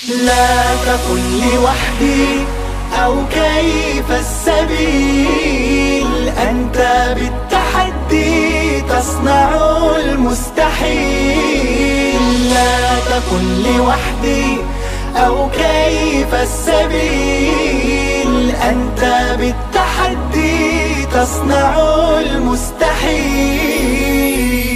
لا تقل لوحدي أو كيف السبيل، أنت بالتحدي تصنع المستحيل. لا تقل لوحدي أو كيف السبيل، أنت بالتحدي تصنع المستحيل.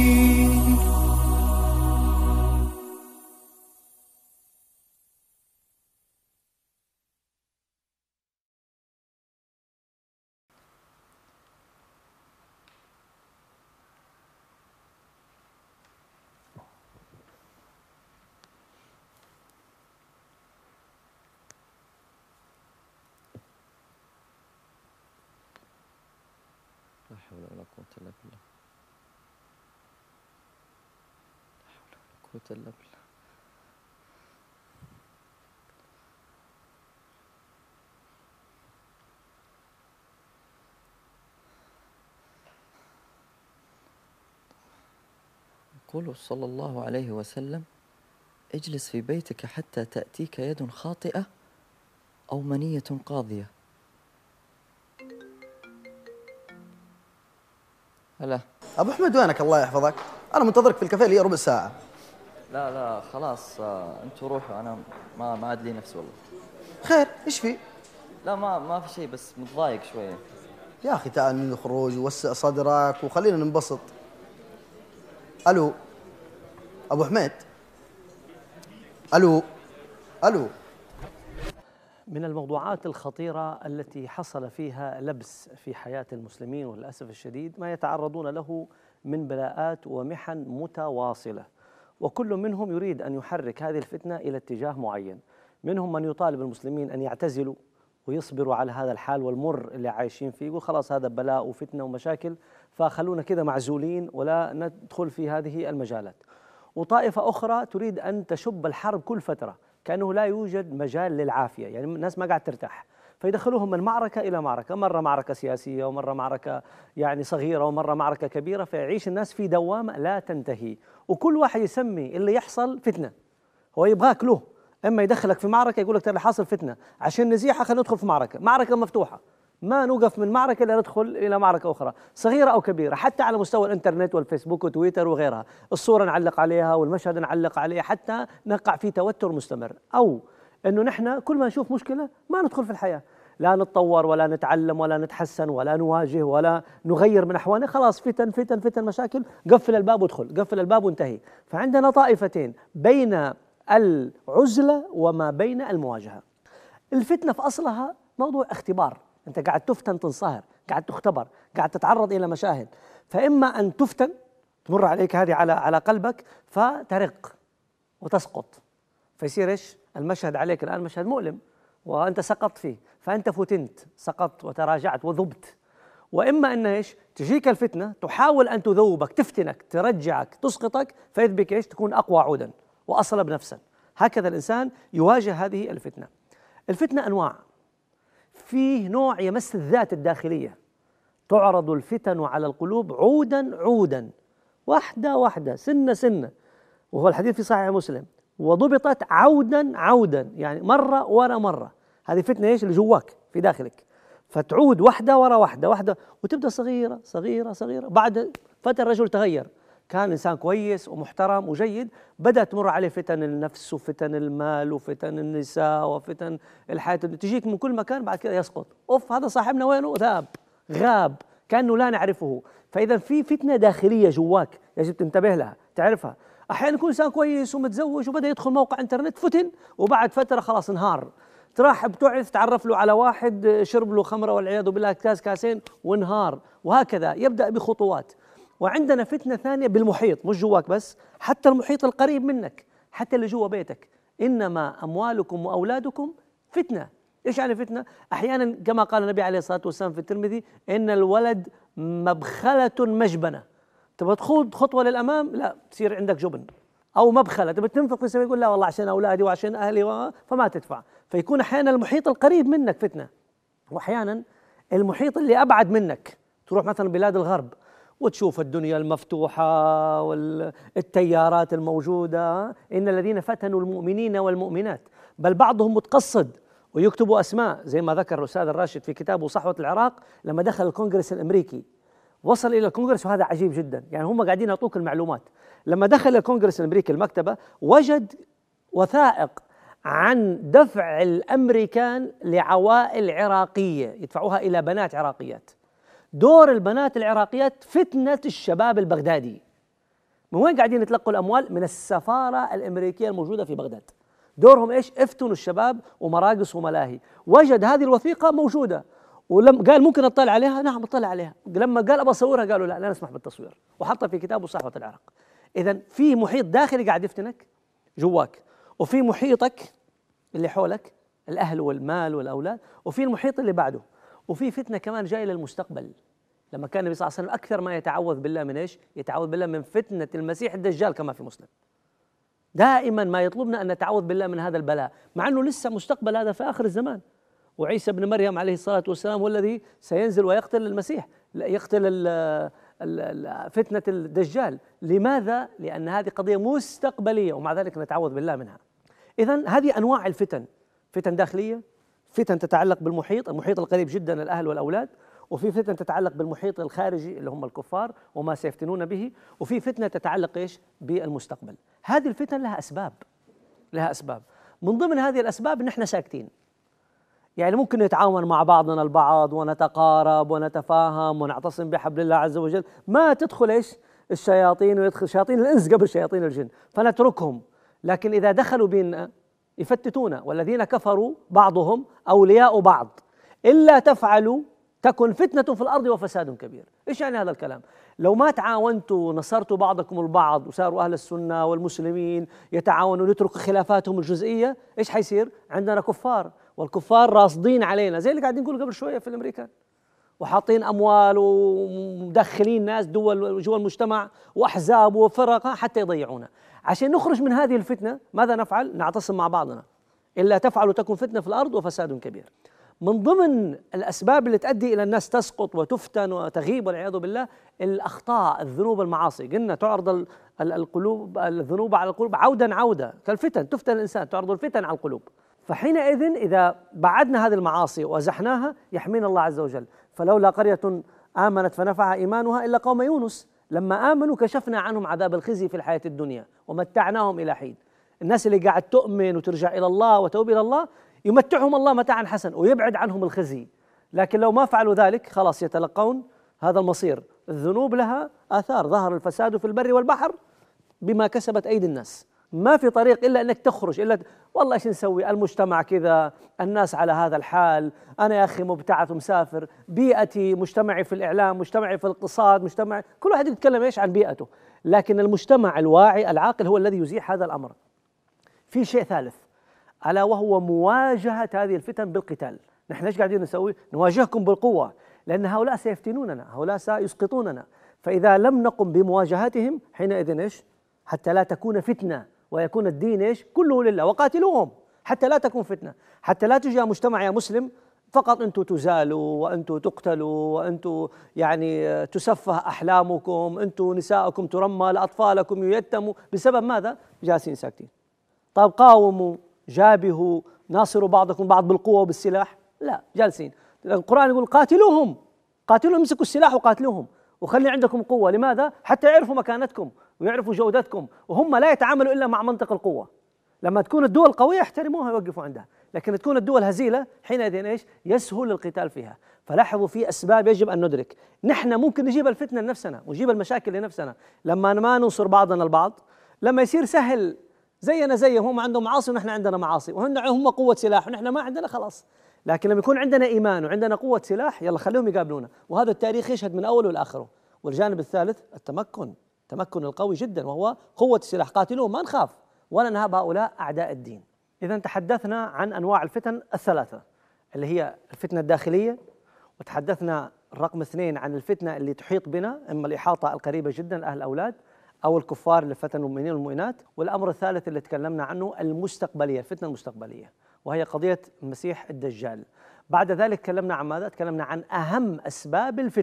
لا حول ولا قوة إلا بالله. لا حول ولا قوة إلا بالله. يقول صلى الله عليه وسلم: اجلس في بيتك حتى تأتيك يد خاطئة أو منية قاضية. هلا ابو احمد وينك الله يحفظك؟ انا منتظرك في الكافيه لي ربع ساعه. لا خلاص، انتوا روحوا، انا ما عاد لي نفس والله. خير ايش في؟ لا ما في شيء، بس متضايق شويه. يا اخي تعال نخرج ووسع صدرك وخلينا ننبسط. الو ابو حميد، الو. من الموضوعات الخطيرة التي حصل فيها لبس في حياة المسلمين وللأسف الشديد ما يتعرضون له من بلاءات ومحن متواصلة، وكل منهم يريد أن يحرك هذه الفتنة إلى اتجاه معين. منهم من يطالب المسلمين أن يعتزلوا ويصبروا على هذا الحال والمر اللي عايشين فيه، يقول خلاص هذا بلاء وفتنة ومشاكل فخلونا كذا معزولين ولا ندخل في هذه المجالات. وطائفة أخرى تريد أن تشب الحرب كل فترة، كأنه لا يوجد مجال للعافية، يعني الناس ما قاعد ترتاح، فيدخلوهم من معركة إلى معركة، مرة معركة سياسية ومرة معركة يعني صغيرة ومرة معركة كبيرة، فيعيش الناس في دوامة لا تنتهي، وكل واحد يسمي اللي يحصل فتنة. هو يبغاك له إما يدخلك في معركة يقول لك ترى حاصل فتنة عشان نزيحها، خلينا ندخل في معركة مفتوحة، ما نوقف من معركة إلا ندخل إلى معركة أخرى صغيرة أو كبيرة، حتى على مستوى الإنترنت والفيسبوك وتويتر وغيرها، الصورة نعلق عليها والمشهد نعلق عليه حتى نقع في توتر مستمر، أو أنه نحن كل ما نشوف مشكلة ما ندخل في الحياة، لا نتطور ولا نتعلم ولا نتحسن ولا نواجه ولا نغير من أحوالنا، خلاص فتن فتن فتن مشاكل، قفل الباب وادخل، قفل الباب وانتهي. فعندنا طائفتين بين العزلة وما بين المواجهة. الفتنة في أصلها موضوع اختبار، أنت قاعد تفتن تنصهر، قاعد تختبر، قاعد تتعرض إلى مشاهد، فإما أن تفتن تمر عليك هذه على قلبك فترق وتسقط، فيصير إيش؟ المشهد عليك الآن مشهد مؤلم وأنت سقطت فيه، فأنت فتنت، سقطت وتراجعت وذبت. وإما أن إيش؟ تجيك الفتنة تحاول أن تذوبك، تفتنك، ترجعك، تسقطك، فيذبك إيش؟ تكون أقوى عودا وأصلب نفسا. هكذا الإنسان يواجه هذه الفتنة. الفتنة أنواع، فيه نوع يمس الذات الداخلية، تعرض الفتن على القلوب عودا عودا، واحدة واحدة، سنة سنة، وهو الحديث في صحيح مسلم، وضبطت عودا عودا، يعني مرة ورا مرة. هذه فتنة إيش؟ اللي جواك في داخلك، فتعود واحدة ورا واحدة واحدة، وتبدأ صغيرة صغيرة صغيرة. بعد فترة الرجل تغير، كان إنسان كويس ومحترم وجيد، بدأت تمر عليه فتن النفس وفتن المال وفتن النساء وفتن الحياة، تجيك من كل مكان، بعد كده يسقط، أوف هذا صاحبنا وينه؟ ذاب، غاب، كأنه لا نعرفه. فإذا في فتنة داخلية جواك يجب تنتبه لها، تعرفها. أحيانا يكون إنسان كويس ومتزوج وبدأ يدخل موقع إنترنت، فتن، وبعد فترة خلاص انهار، تراح بتعرف تعرف له على واحد شرب له خمرة والعياذ بالله كاس كاسين وانهار، وهكذا يبدأ بخطوات. وعندنا فتنة ثانية بالمحيط، مش جواك بس، حتى المحيط القريب منك، حتى اللي جوا بيتك. إنما أموالكم وأولادكم فتنة. إيش يعني فتنة؟ أحيانا كما قال النبي عليه الصلاة والسلام في الترمذي: إن الولد مبخلة مجبنة. تبغى تخوض خطوة للأمام، لا، تصير عندك جبن. أو مبخلة، تبغى تنفق في سبيل، يقول لا والله عشان أولادي وعشان أهلي فما تدفع. فيكون أحيانا المحيط القريب منك فتنة، وأحيانا المحيط اللي أبعد منك، تروح مثلا بلاد الغرب وتشوف الدنيا المفتوحة والتيارات الموجودة. إن الذين فتنوا المؤمنين والمؤمنات، بل بعضهم متقصد ويكتبوا أسماء، زي ما ذكر الأستاذ الراشد في كتابه صحوة العراق لما دخل الكونغرس الأمريكي، وصل إلى الكونغرس، وهذا عجيب جدا، يعني هم قاعدين يعطوك المعلومات. لما دخل الكونغرس الأمريكي المكتبة وجد وثائق عن دفع الأمريكان لعوائل عراقية يدفعوها إلى بنات عراقيات. دور البنات العراقيات فتنة الشباب البغدادي. من وين قاعدين يتلقوا الأموال؟ من السفارة الأمريكية الموجودة في بغداد. دورهم إيش؟ افتنوا الشباب ومراقص وملاهي. وجد هذه الوثيقة موجودة، ولما قال ممكن اطلع عليها، نعم اطلع عليها. لما قال ابى اصورها قالوا لا نسمح بالتصوير، وحطها في كتابه صحوة العراق. اذا في محيط داخلي قاعد يفتنك جواك، وفي محيطك اللي حولك الاهل والمال والاولاد، وفي المحيط اللي بعده، وفي فتنه كمان جايه للمستقبل. لما كان النبي صلى الله عليه وسلم اكثر ما يتعوذ بالله من ايش؟ يتعوذ بالله من فتنه المسيح الدجال، كما في مسلم. دائما ما يطلبنا ان نتعوذ بالله من هذا البلاء، مع انه لسه مستقبل هذا في اخر الزمان. وعيسى بن مريم عليه الصلاة والسلام هو الذي سينزل ويقتل المسيح، يقتل فتنة الدجال. لماذا؟ لأن هذه قضية مستقبلية، ومع ذلك نتعوذ بالله منها. إذن هذه أنواع الفتن، فتن داخلية، فتن تتعلق بالمحيط، المحيط القريب جدا الأهل والأولاد، وفي فتن تتعلق بالمحيط الخارجي اللي هم الكفار وما سيفتنون به، وفي فتنة تتعلق إيش؟ بالمستقبل. هذه الفتن لها أسباب، لها أسباب. من ضمن هذه الأسباب إن إحنا ساكتين، يعني ممكن نتعاون مع بعضنا البعض ونتقارب ونتفاهم ونعتصم بحبل الله عز وجل، ما تدخل ايش؟ الشياطين، ويدخل شياطين الانس قبل شياطين الجن، فنتركهم. لكن اذا دخلوا بيننا يفتتونا، والذين كفروا بعضهم اولياء بعض، الا تفعلوا تكن فتنة في الارض وفساد كبير. ايش يعني هذا الكلام؟ لو ما تعاونتوا ونصرتوا بعضكم البعض وصاروا اهل السنة والمسلمين يتعاونوا ويتركوا خلافاتهم الجزئية، ايش حيصير؟ عندنا كفار، والكفار راصدين علينا، زي اللي قاعدين نقول قبل شويه في الامريكان، وحاطين اموال ومدخلين ناس دول جوا المجتمع واحزاب وفرق حتى يضيعونا. عشان نخرج من هذه الفتنه ماذا نفعل؟ نعتصم مع بعضنا. الا تفعلوا تكن فتنه في الارض وفساد كبير. من ضمن الاسباب اللي تؤدي الى الناس تسقط وتفتن وتغيب والعياذ بالله الاخطاء، الذنوب، المعاصي. قلنا تعرض القلوب، الذنوب على القلوب عودا عودا كالفتن، تفتن الانسان، تعرض الفتن على القلوب. فحينئذ إذا بعدنا هذه المعاصي وأزحناها يحمينا الله عز وجل. فلولا قرية آمنت فنفعها إيمانها إلا قوم يونس لما آمنوا كشفنا عنهم عذاب الخزي في الحياة الدنيا ومتعناهم إلى حين. الناس اللي قاعد تؤمن وترجع إلى الله وتوب إلى الله يمتعهم الله متاعا حسن ويبعد عنهم الخزي. لكن لو ما فعلوا ذلك خلاص يتلقون هذا المصير. الذنوب لها آثار، ظهر الفساد في البر والبحر بما كسبت أيدي الناس. ما في طريق إلا أنك تخرج، إلا والله إيش نسوي؟ المجتمع كذا، الناس على هذا الحال، أنا يا أخي مبتعث ومسافر، بيئتي، مجتمعي في الإعلام، مجتمعي في الاقتصاد، مجتمعي، كل واحد يتكلم إيش عن بيئته. لكن المجتمع الواعي العاقل هو الذي يزيح هذا الأمر. في شيء ثالث ألا وهو مواجهة هذه الفتن بالقتال. نحن إيش قاعدين نسوي؟ نواجهكم بالقوة، لأن هؤلاء سيفتنوننا، هؤلاء سيسقطوننا. فإذا لم نقم بمواجهتهم حينئذ إيش؟ حتى لا تكون فتنة ويكون الدين ايش؟ كله لله، وقاتلوهم حتى لا تكون فتنة، حتى لا تجي مجتمع يا مسلم فقط انتم تزالوا وانتم تقتلوا وانتم يعني تسفه احلامكم، انتم نساءكم ترمى، لاطفالكم ييتموا بسبب ماذا؟ جالسين ساكتين. طيب قاوموا، جابهوا، ناصروا بعضكم بعض بالقوة وبالسلاح؟ لا، جالسين. القرآن يقول قاتلوهم، قاتلوهم، امسكوا السلاح وقاتلوهم وخلي عندكم قوة. لماذا؟ حتى يعرفوا مكانتكم ويعرفوا جودتكم، وهم لا يتعاملوا إلا مع منطق القوة. لما تكون الدول قوية يحترموها ويوقفوا عندها، لكن تكون الدول هزيلة حينئذ ايش؟ يسهل القتال فيها. فلاحظوا في أسباب يجب أن ندرك. نحن ممكن نجيب الفتنة لنفسنا ونجيب المشاكل لنفسنا لما ما ننصر بعضنا البعض، لما يصير سهل زينا زيهم، هم عندهم معاصي ونحن عندنا معاصي، وهم قوة سلاح ونحن ما عندنا، خلاص. لكن لما يكون عندنا إيمان وعندنا قوة سلاح يلا خليهم يقابلونا، وهذا التاريخ يشهد من أوله لآخره. والجانب الثالث التمكن، التمكن القوي جدا وهو قوة السلاح. قاتلوهم، ما نخاف ولا نهاب هؤلاء أعداء الدين. إذا تحدثنا عن أنواع الفتن الثلاثة اللي هي الفتنة الداخلية، وتحدثنا الرقم 2 عن الفتنة اللي تحيط بنا، إما الإحاطة القريبة جدا أهل الأولاد أو الكفار اللي فتنوا المؤمنين والمؤمنات. والأمر الثالث اللي تكلمنا عنه المستقبلية، الفتنة المستقبلية، وهي قضية المسيح الدجال. بعد ذلك تكلمنا عن ماذا؟ تكلمنا عن أهم أسباب الفتن،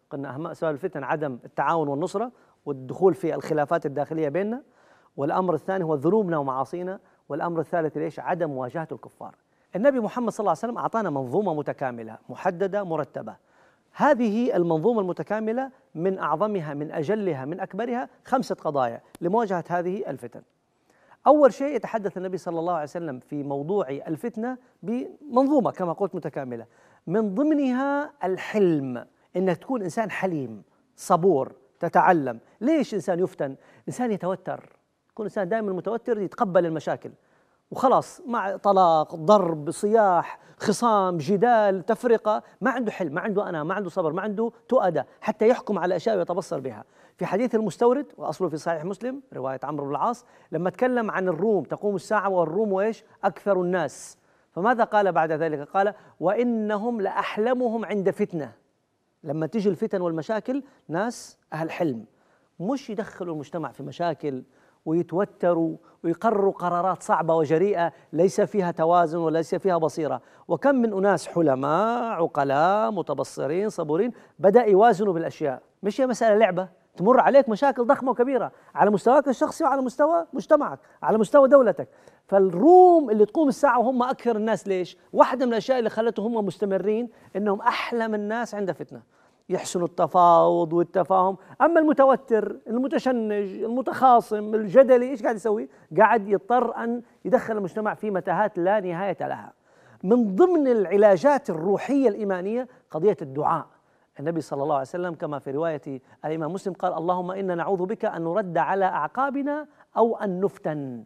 قلنا أهم أسباب الفتن عدم التعاون والنصرة والدخول في الخلافات الداخلية بيننا، والأمر الثاني هو ذنوبنا ومعاصينا، والأمر الثالث ليش؟ عدم مواجهة الكفار. النبي محمد صلى الله عليه وسلم أعطانا منظومة متكاملة محددة مرتبة. هذه المنظومة المتكاملة من أعظمها من أجلها من أكبرها 5 قضايا لمواجهة هذه الفتن. أول شيء يتحدث النبي صلى الله عليه وسلم في موضوع الفتنة بمنظومة كما قلت متكاملة، من ضمنها الحلم، إنك تكون إنسان حليم صبور تتعلم. ليش إنسان يفتن؟ إنسان يتوتر، يكون إنسان دائما متوتر يتقبل المشاكل وخلاص، مع طلاق ضرب صياح خصام جدال تفرقة، ما عنده حلم، ما عنده أنا، ما عنده صبر، ما عنده تؤدة حتى يحكم على أشياء ويتبصر بها. في حديث المستورد وأصله في صحيح مسلم رواية عمرو بن العاص لما تكلم عن الروم تقوم الساعة والروم وإيش؟ أكثر الناس، فماذا قال بعد ذلك؟ قال وإنهم لأحلمهم عند فتنة. لما تيجي الفتن والمشاكل ناس أهل حلم، مش يدخلوا المجتمع في مشاكل ويتوتروا ويقرروا قرارات صعبة وجريئة ليس فيها توازن وليس فيها بصيرة. وكم من أناس حلماء عقلاء متبصرين صبورين بدأ يوازنوا بالأشياء، مش هي مسألة لعبة، تمر عليك مشاكل ضخمة وكبيرة على مستواك الشخصي وعلى مستوى مجتمعك على مستوى دولتك. فالروم اللي تقوم الساعة وهم أكثر الناس، ليش؟ واحدة من الأشياء اللي خلتهم هم مستمرين إنهم أحلم الناس عند فتنة، يحسنوا التفاوض والتفاهم. أما المتوتر المتشنج المتخاصم الجدلي إيش قاعد يسوي؟ قاعد يضطر أن يدخل المجتمع في متاهات لا نهاية لها. من ضمن العلاجات الروحية الإيمانية قضية الدعاء. النبي صلى الله عليه وسلم كما في رواية الإمام مسلم قال اللهم إنا نعوذ بك أن نرد على أعقابنا أو أن نفتن.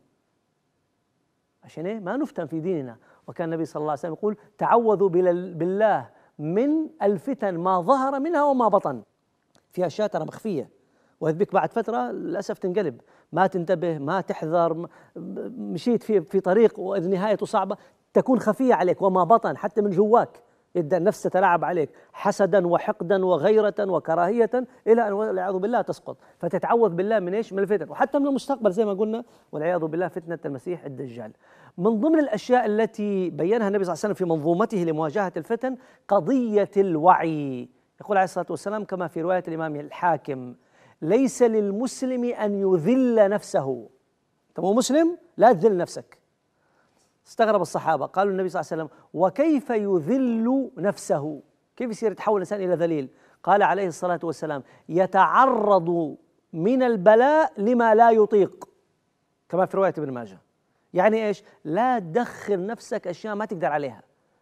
عشان إيه؟ ما نفتن في ديننا. وكان النبي صلى الله عليه وسلم يقول تعوذوا بالله من الفتن ما ظهر منها وما بطن. في أشياء ترى مخفية وإذ بك بعد فترة للأسف تنقلب، ما تنتبه ما تحذر، مشيت في طريق وإذ نهايته صعبة تكون خفية عليك وما بطن حتى من جواك، يبدأ النفس تتلاعب عليك حسدا وحقدا وغيرة وكراهية إلى أن والعياذ بالله تسقط. فتتعوذ بالله من إيش؟ من الفتن وحتى من المستقبل زي ما قلنا والعياذ بالله فتنة المسيح الدجال. من ضمن الأشياء التي بينها النبي صلى الله عليه وسلم في منظومته لمواجهة الفتن قضية الوعي. يقول عليه الصلاة والسلام كما في رواية الإمام الحاكم ليس للمسلم أن يذل نفسه. أنت مو مسلم لا تذل نفسك. استغرب الصحابة قالوا النبي صلى الله عليه وسلم وكيف يذل نفسه؟ كيف يصير يتحول الإنسان إلى ذليل؟ قال عليه الصلاة والسلام يتعرض من البلاء لما لا يطيق، كما في رواية ابن ماجه. يعني إيش؟ لا تدخل نفسك أشياء ما تقدر عليها،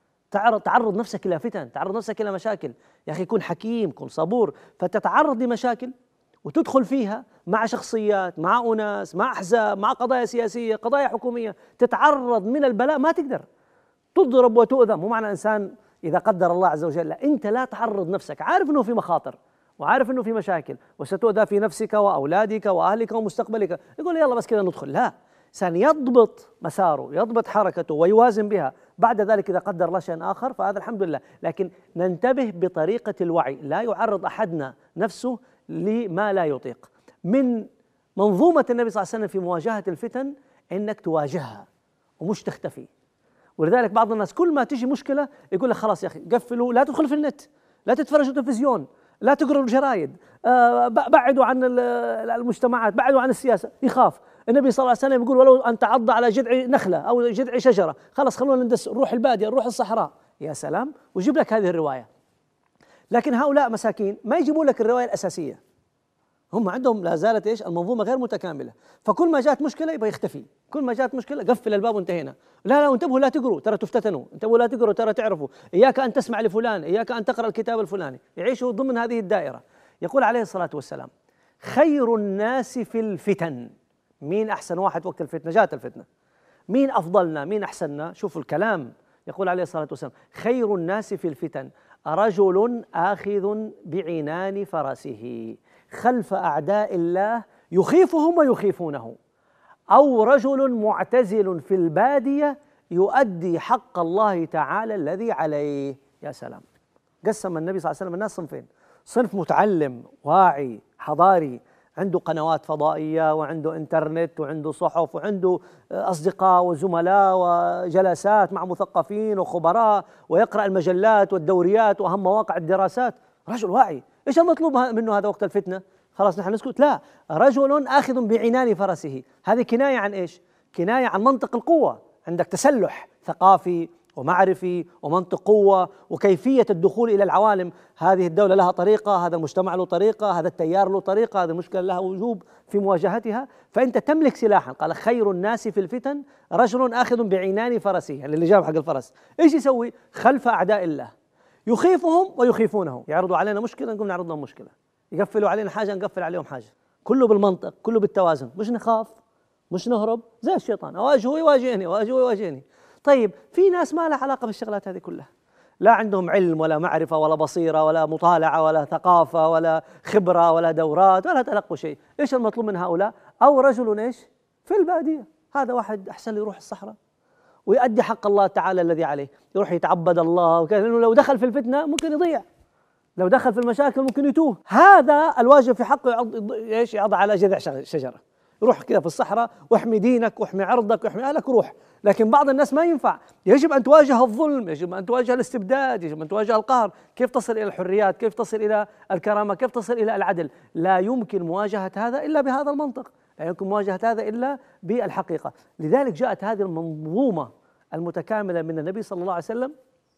تعرض نفسك إلى فتن، تعرض نفسك إلى مشاكل. يا أخي كن حكيم، كن صبور، فتتعرض لمشاكل وتدخل فيها مع شخصيات، مع أناس، مع أحزاب، مع قضايا سياسية، قضايا حكومية، تتعرض من البلاء ما تقدر، تضرب وتؤذى. مو معنى إنسان إذا قدر الله عز وجل، لا، أنت لا تعرض نفسك، عارف أنه في مخاطر وعارف أنه في مشاكل وستؤذى في نفسك وأولادك وأهلك ومستقبلك، يقول يلا بس كذا ندخل. لا، إنسان يضبط مساره، يضبط حركته ويوازن بها. بعد ذلك إذا قدر الله شيء آخر فهذا الحمد لله، لكن ننتبه بطريقة الوعي، لا يعرض أحدنا نفسه لما لا يطيق. من منظومة النبي صلى الله عليه وسلم في مواجهة الفتن إنك تواجهها ومش تختفي. ولذلك بعض الناس كل ما تيجي مشكلة يقول لك خلاص يا أخي قفلوا، لا تدخل في النت، لا تتفرج التلفزيون، لا تقرأوا الجرايد، بعدوا عن المجتمعات، بعدوا عن السياسة. يخاف. النبي صلى الله عليه وسلم يقول ولو أن تعض على جذع نخلة أو جذع شجرة، خلاص خلونا ندس، نروح البادية، نروح الصحراء. يا سلام، ويجيب لك هذه الرواية. لكن هؤلاء مساكين ما يجيبون لك الرواية الأساسية، هم عندهم لا زالت ايش؟ المنظومة غير متكاملة. فكل ما جاءت مشكلة يبغى يختفي، كل ما جاءت مشكلة قفل الباب وانتهينا. لا انتبهوا لا تقروا ترى تفتتنوا، انتبهوا لا تقروا ترى تعرفوا، إياك أن تسمع لفلان، إياك أن تقرأ الكتاب الفلاني. يعيشوا ضمن هذه الدائرة. يقول عليه الصلاة والسلام خير الناس في الفتن. مين أحسن واحد وقت الفتنة؟ جاءت الفتنة، مين أفضلنا؟ مين أحسننا؟ شوفوا الكلام. يقول عليه الصلاة والسلام خير الناس في الفتن رجل آخذ بعنان فرسه خلف أعداء الله يخيفهم ويخيفونه، أو رجل معتزل في البادية يؤدي حق الله تعالى الذي عليه. يا سلام. قسم النبي صلى الله عليه وسلم الناس صنفين: صنف متعلم واعي حضاري عنده قنوات فضائية وعنده انترنت وعنده صحف وعنده أصدقاء وزملاء وجلسات مع مثقفين وخبراء ويقرأ المجلات والدوريات وأهم مواقع الدراسات، رجل واعي إيش المطلوب منه هذا وقت الفتنة؟ خلاص نحن نسكت؟ لا، رجل آخذ بعنان فرسه، هذه كناية عن إيش؟ كناية عن منطق القوة. عندك تسلح ثقافي ومعرفي ومنطق قوة وكيفية الدخول إلى العوالم. هذه الدولة لها طريقة، هذا المجتمع له طريقة، هذا التيار له طريقة، هذه المشكلة لها وجوب في مواجهتها. فأنت تملك سلاحا. قال خير الناس في الفتن رجل آخذ بعنان فرسه، يعني اللي جاب حق الفرس. إيش يسوي؟ خلف أعداء الله يخيفهم ويخيفونه. يعرضوا علينا مشكلة نقوم نعرض لهم مشكلة، يقفلوا علينا حاجة نقفل عليهم حاجة. كله بالمنطق، كله بالتوازن، مش نخاف مش نهرب زي الشيطان، أواجهه يواجهني أواجهه يواجهني. طيب في ناس ما لها علاقة بالشغلات هذه كلها، لا عندهم علم ولا معرفة ولا بصيرة ولا مطالعة ولا ثقافة ولا خبرة ولا دورات ولا تلقوا شيء. إيش المطلوب من هؤلاء؟ أو رجل إيش في البادية، هذا واحد أحسن يروح الصحراء ويؤدي حق الله تعالى الذي عليه، يروح يتعبد الله وكذا، لأنه لو دخل في الفتنة ممكن يضيع، لو دخل في المشاكل ممكن يتوه. هذا الواجب في حقه يعض على جذع شجرة، يروح كذا في الصحراء واحمي دينك واحمي عرضك واحمي أهلك وروح. لكن بعض الناس ما ينفع، يجب أن تواجه الظلم، يجب أن تواجه الاستبداد، يجب أن تواجه القهر. كيف تصل إلى الحريات؟ كيف تصل إلى الكرامة؟ كيف تصل إلى العدل؟ لا يمكن مواجهة هذا إلا بهذا المنطق، لا يمكن مواجهة هذا إلا بالحقيقة. لذلك جاءت هذه المنظومة المتكاملة من النبي صلى الله عليه وسلم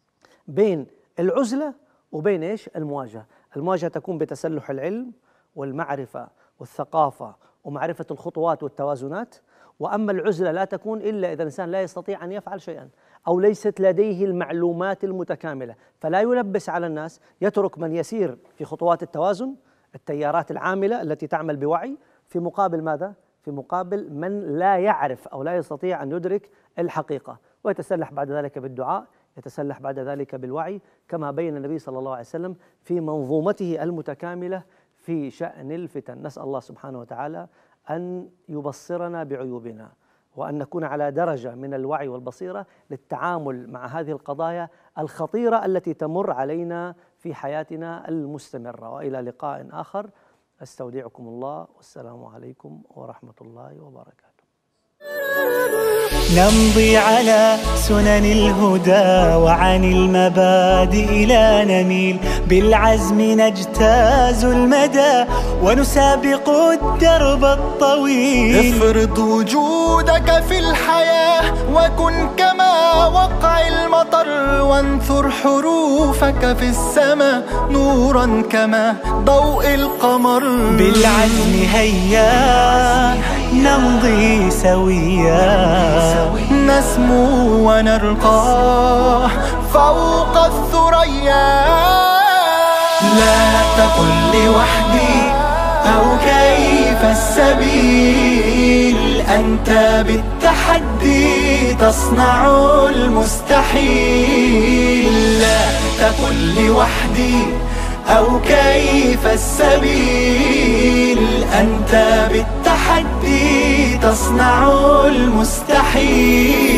بين العزلة وبين إيش؟ المواجهة. المواجهة تكون بتسلح العلم والمعرفة والثقافة ومعرفة الخطوات والتوازنات. وأما العزلة لا تكون إلا إذا الإنسان لا يستطيع أن يفعل شيئا أو ليست لديه المعلومات المتكاملة، فلا يلبس على الناس، يترك من يسير في خطوات التوازن، التيارات العاملة التي تعمل بوعي، في مقابل ماذا؟ في مقابل من لا يعرف أو لا يستطيع أن يدرك الحقيقة، ويتسلح بعد ذلك بالدعاء، يتسلح بعد ذلك بالوعي، كما بين النبي صلى الله عليه وسلم في منظومته المتكاملة في شأن الفتن. نسأل الله سبحانه وتعالى أن يبصرنا بعيوبنا وأن نكون على درجة من الوعي والبصيرة للتعامل مع هذه القضايا الخطيرة التي تمر علينا في حياتنا المستمرة. وإلى لقاء آخر، أستودعكم الله، والسلام عليكم ورحمة الله وبركاته. نمضي على سنن الهدى وعن المبادئ لا نميل، بالعزم نجتاز المدى ونسابق الدرب الطويل. افرض وجودك في الحياة وكن كما وقع المطر، وانثر حروفك في السماء نورا كما ضوء القمر. بالعزم هيا نمضي سويا، نسمو ونرقى فوق الثريا. لا تقل لوحدي أو كيف السبيل، أنت بالتحدي تصنع المستحيل. لا تقل لوحدي أو كيف السبيل، أنت بالتحدي تصنع المستحيل.